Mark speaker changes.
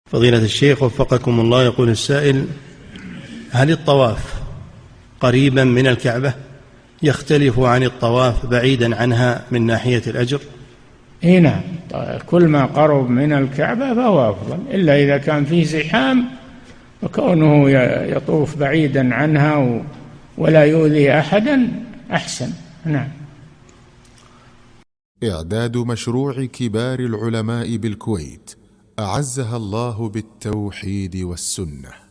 Speaker 1: فضيلة الشيخ وفقكم الله، يقول السائل: هل الطواف قريبا من الكعبة يختلف عن الطواف بعيدا عنها من ناحية الأجر؟
Speaker 2: نعم، كل ما قرب من الكعبة فهو أفضل، إلا إذا كان فيه زحام، وكونه يطوف بعيدا عنها ولا يؤذي أحدا أحسن. نعم.
Speaker 3: إعداد مشروع كبار العلماء بالكويت أعزها الله بالتوحيد والسنة.